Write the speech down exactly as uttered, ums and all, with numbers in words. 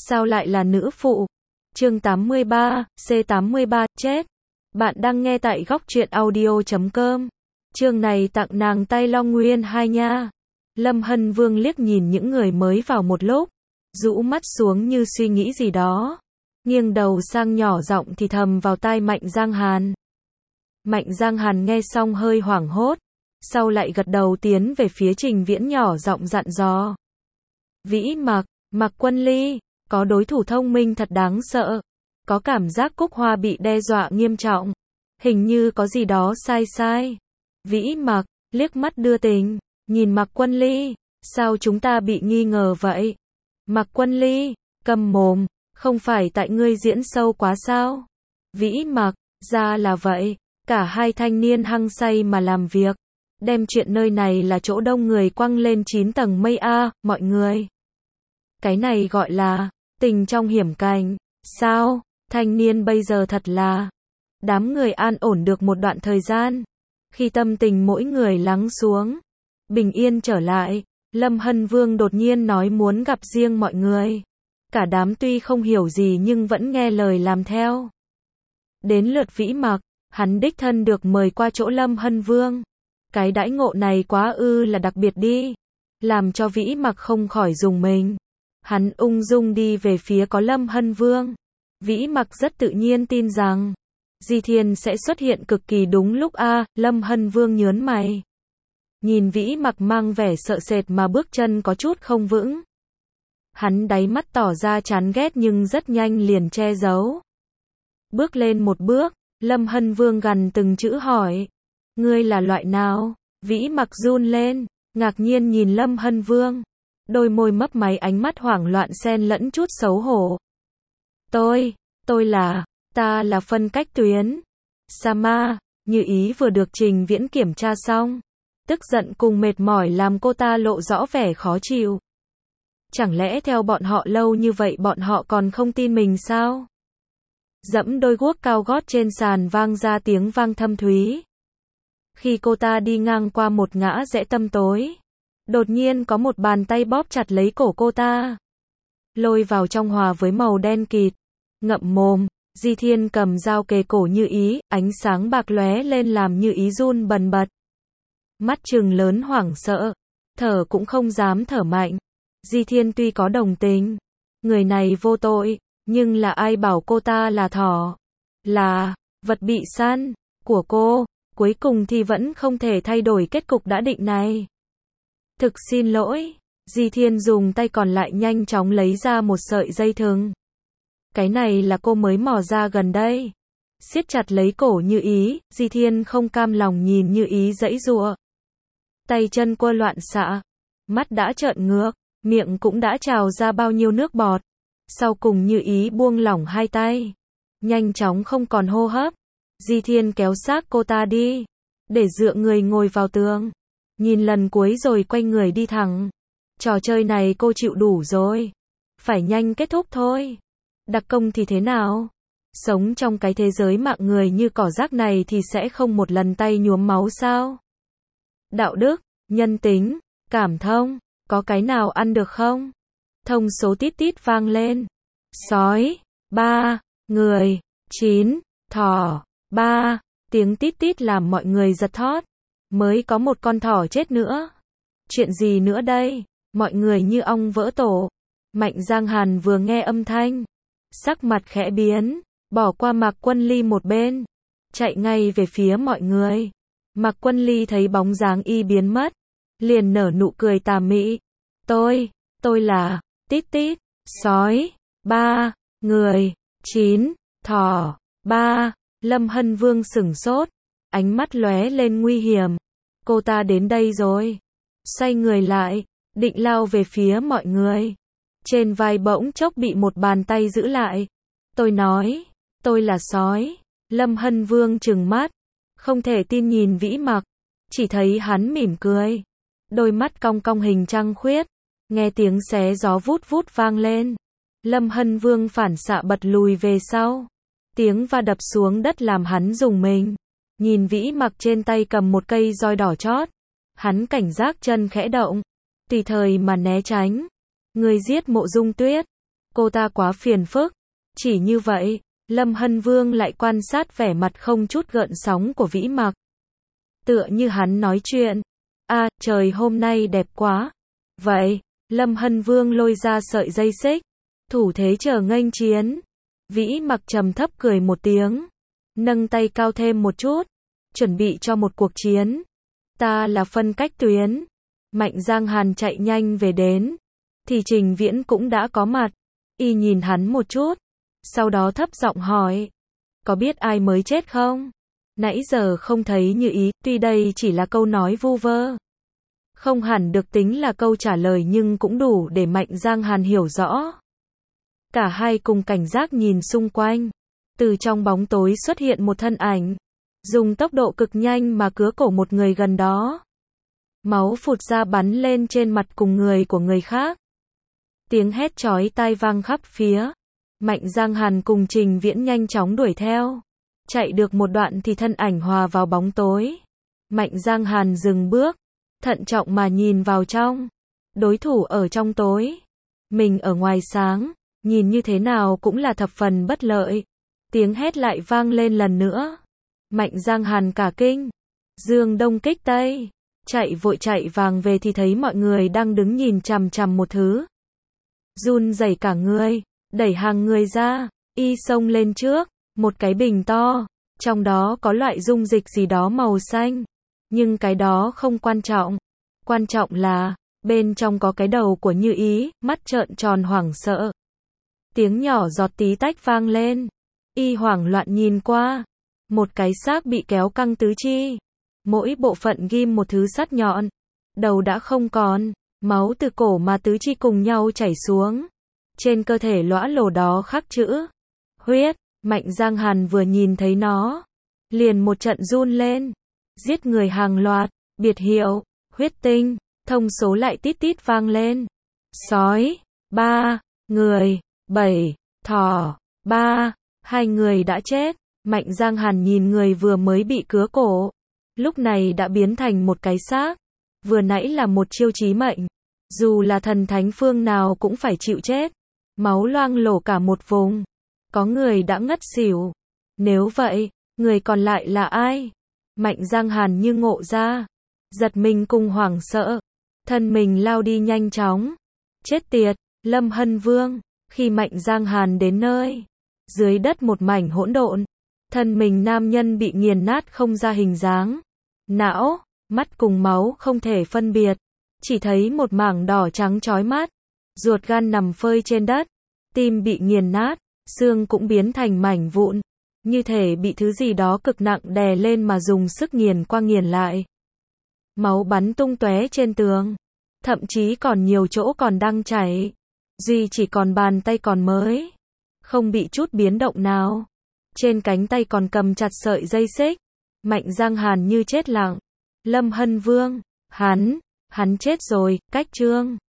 sao lại là nữ phụ? Chương tám mươi ba, C tám mươi ba, chết. Bạn đang nghe tại góc truyện audio chấm com. Chương này tặng nàng tay Long Nguyên hai nha. Lâm Hân Vương liếc nhìn những người mới vào một lúc, rũ mắt xuống như suy nghĩ gì đó, nghiêng đầu sang nhỏ giọng thì thầm vào tai Mạnh Giang Hàn. Mạnh Giang Hàn nghe xong hơi hoảng hốt, sau lại gật đầu tiến về phía Trình Viễn nhỏ giọng dặn dò. Vĩ Mặc, Mặc Quân Ly, có đối thủ thông minh thật đáng sợ. Có cảm giác Cúc Hoa bị đe dọa nghiêm trọng. Hình như có gì đó sai sai. Vĩ Mặc, liếc mắt đưa tình, nhìn Mặc Quân Ly, sao chúng ta bị nghi ngờ vậy? Mặc Quân Ly, câm mồm, không phải tại ngươi diễn sâu quá sao? Vĩ Mặc, ra là vậy, cả hai thanh niên hăng say mà làm việc, đem chuyện nơi này là chỗ đông người quăng lên chín tầng mây a, mọi người. Cái này gọi là tình trong hiểm cảnh, sao? Thanh niên bây giờ thật là. Đám người an ổn được một đoạn thời gian, khi tâm tình mỗi người lắng xuống, bình yên trở lại, Lâm Hân Vương đột nhiên nói muốn gặp riêng mọi người. Cả đám tuy không hiểu gì nhưng vẫn nghe lời làm theo. Đến lượt Vĩ Mặc, hắn đích thân được mời qua chỗ Lâm Hân Vương. Cái đãi ngộ này quá ư là đặc biệt đi, làm cho Vĩ Mặc không khỏi rùng mình. Hắn ung dung đi về phía có Lâm Hân Vương. Vĩ Mặc rất tự nhiên tin rằng Di Thiên sẽ xuất hiện cực kỳ đúng lúc a. À, Lâm Hân Vương nhớn mày, nhìn Vĩ Mặc mang vẻ sợ sệt mà bước chân có chút không vững. Hắn đáy mắt tỏ ra chán ghét nhưng rất nhanh liền che giấu. Bước lên một bước, Lâm Hân Vương gằn từng chữ hỏi, ngươi là loại nào? Vĩ Mặc run lên, ngạc nhiên nhìn Lâm Hân Vương, đôi môi mấp máy, ánh mắt hoảng loạn xen lẫn chút xấu hổ. Tôi, tôi là, ta là Phân Cách Tuyến. Sama, Như Ý vừa được Trình Viễn kiểm tra xong, tức giận cùng mệt mỏi làm cô ta lộ rõ vẻ khó chịu. Chẳng lẽ theo bọn họ lâu như vậy bọn họ còn không tin mình sao? Dẫm đôi guốc cao gót trên sàn vang ra tiếng vang thâm thúy. Khi cô ta đi ngang qua một ngã rẽ tăm tối, đột nhiên có một bàn tay bóp chặt lấy cổ cô ta, lôi vào trong hòa với màu đen kịt. Ngậm mồm, Di Thiên cầm dao kề cổ Như Ý, ánh sáng bạc lóe lên làm Như Ý run bần bật. Mắt trừng lớn hoảng sợ, thở cũng không dám thở mạnh. Di Thiên tuy có đồng tình, người này vô tội, nhưng là ai bảo cô ta là thỏ, là vật bị săn của cô, cuối cùng thì vẫn không thể thay đổi kết cục đã định này. Thực xin lỗi, Di Thiên dùng tay còn lại nhanh chóng lấy ra một sợi dây thừng. Cái này là cô mới mò ra gần đây. Siết chặt lấy cổ Như Ý, Di Thiên không cam lòng nhìn Như Ý giãy giụa. Tay chân cô loạn xạ, mắt đã trợn ngược, miệng cũng đã trào ra bao nhiêu nước bọt. Sau cùng Như Ý buông lỏng hai tay, nhanh chóng không còn hô hấp. Di Thiên kéo xác cô ta đi, để dựa người ngồi vào tường, nhìn lần cuối rồi quay người đi thẳng. Trò chơi này cô chịu đủ rồi, phải nhanh kết thúc thôi. Đặc công thì thế nào? Sống trong cái thế giới mạng người như cỏ rác này thì sẽ không một lần tay nhuốm máu sao? Đạo đức, nhân tính, cảm thông, có cái nào ăn được không? Thông số tít tít vang lên. Sói, ba, người, chín, thỏ, ba, tiếng tít tít làm mọi người giật thót. Mới có một con thỏ chết nữa. Chuyện gì nữa đây? Mọi người như ong vỡ tổ. Mạnh Giang Hàn vừa nghe âm thanh, sắc mặt khẽ biến, bỏ qua Mạc Quân Ly một bên, chạy ngay về phía mọi người. Mạc Quân Ly thấy bóng dáng y biến mất, liền nở nụ cười tà mị. Tôi, tôi là, tít tít, sói, ba, người, chín, thỏ, ba. Lâm Hân Vương sửng sốt, ánh mắt lóe lên nguy hiểm. Cô ta đến đây rồi. Xoay người lại, định lao về phía mọi người. Trên vai bỗng chốc bị một bàn tay giữ lại. Tôi nói, tôi là sói. Lâm Hân Vương trừng mắt, không thể tin nhìn Vĩ Mặc, chỉ thấy hắn mỉm cười, đôi mắt cong cong hình trăng khuyết. Nghe tiếng xé gió vút vút vang lên, Lâm Hân Vương phản xạ bật lùi về sau. Tiếng va đập xuống đất làm hắn rùng mình. Nhìn Vĩ Mặc trên tay cầm một cây roi đỏ chót, hắn cảnh giác chân khẽ động, tùy thời mà né tránh. Người giết Mộ Dung Tuyết, Cô ta quá phiền phức. Chỉ như vậy, Lâm Hân Vương lại quan sát vẻ mặt không chút gợn sóng của Vĩ Mặc. Tựa như hắn nói chuyện. À, trời hôm nay đẹp quá. Vậy, Lâm Hân Vương lôi ra sợi dây xích. Thủ thế chờ nghênh chiến. Vĩ Mặc trầm thấp cười một tiếng. Nâng tay cao thêm một chút. Chuẩn bị cho một cuộc chiến. Ta là phân cách tuyến. Mạnh Giang Hàn chạy nhanh về đến. Thì Trình Viễn cũng đã có mặt. Y nhìn hắn một chút. Sau đó thấp giọng hỏi. Có biết ai mới chết không? Nãy giờ không thấy như ý, tuy đây chỉ là câu nói vu vơ. Không hẳn được tính là câu trả lời nhưng cũng đủ để Mạnh Giang Hàn hiểu rõ. Cả hai cùng cảnh giác nhìn xung quanh. Từ trong bóng tối xuất hiện một thân ảnh. Dùng tốc độ cực nhanh mà cứa cổ một người gần đó. Máu phụt ra bắn lên trên mặt cùng người của người khác. Tiếng hét chói tai vang khắp phía. Mạnh Giang Hàn cùng Trình Viễn nhanh chóng đuổi theo. Chạy được một đoạn thì thân ảnh hòa vào bóng tối. Mạnh Giang Hàn dừng bước. Thận trọng mà nhìn vào trong. Đối thủ ở trong tối. Mình ở ngoài sáng. Nhìn như thế nào cũng là thập phần bất lợi. Tiếng hét lại vang lên lần nữa. Mạnh Giang Hàn cả kinh. Dương Đông kích Tây. Chạy vội chạy vàng về thì thấy mọi người đang đứng nhìn chằm chằm một thứ. Run rẩy cả người. Đẩy hàng người ra. Y xông lên trước. Một cái bình to. Trong đó có loại dung dịch gì đó màu xanh. Nhưng cái đó không quan trọng. Quan trọng là, bên trong có cái đầu của Như Ý, mắt trợn tròn hoảng sợ. Tiếng nhỏ giọt tí tách vang lên. Y hoảng loạn nhìn qua. Một cái xác bị kéo căng tứ chi. Mỗi bộ phận ghim một thứ sắt nhọn. Đầu đã không còn. Máu từ cổ mà tứ chi cùng nhau chảy xuống. Trên cơ thể lõa lồ đó khắc chữ. Huyết. Mạnh Giang Hàn vừa nhìn thấy nó. Liền một trận run lên. Giết người hàng loạt. Biệt hiệu. Huyết tinh. Thông số lại tít tít vang lên. Sói. Ba. Người. Bảy. Thỏ. Ba. Hai người đã chết. Mạnh Giang Hàn nhìn người vừa mới bị cứa cổ. Lúc này đã biến thành một cái xác. Vừa nãy là một chiêu chí mệnh. Dù là thần thánh phương nào cũng phải chịu chết. Máu loang lổ cả một vùng. Có người đã ngất xỉu. Nếu vậy, người còn lại là ai? Mạnh Giang Hàn như ngộ ra. Giật mình cùng hoảng sợ. Thân mình lao đi nhanh chóng. Chết tiệt, Lâm Hân Vương. Khi Mạnh Giang Hàn đến nơi. Dưới đất một mảnh hỗn độn. Thân mình nam nhân bị nghiền nát không ra hình dáng. Não, mắt cùng máu không thể phân biệt. Chỉ thấy một mảng đỏ trắng chói mắt. Ruột gan nằm phơi trên đất. Tim bị nghiền nát. Xương cũng biến thành mảnh vụn. Như thể bị thứ gì đó cực nặng đè lên mà dùng sức nghiền qua nghiền lại. Máu bắn tung tóe trên tường. Thậm chí còn nhiều chỗ còn đang chảy. Duy chỉ còn bàn tay còn mới. Không bị chút biến động nào. Trên cánh tay còn cầm chặt sợi dây xích. Mạnh Giang Hàn như chết lặng. Lâm Hân Vương. Hắn. Hắn chết rồi. Cách chương.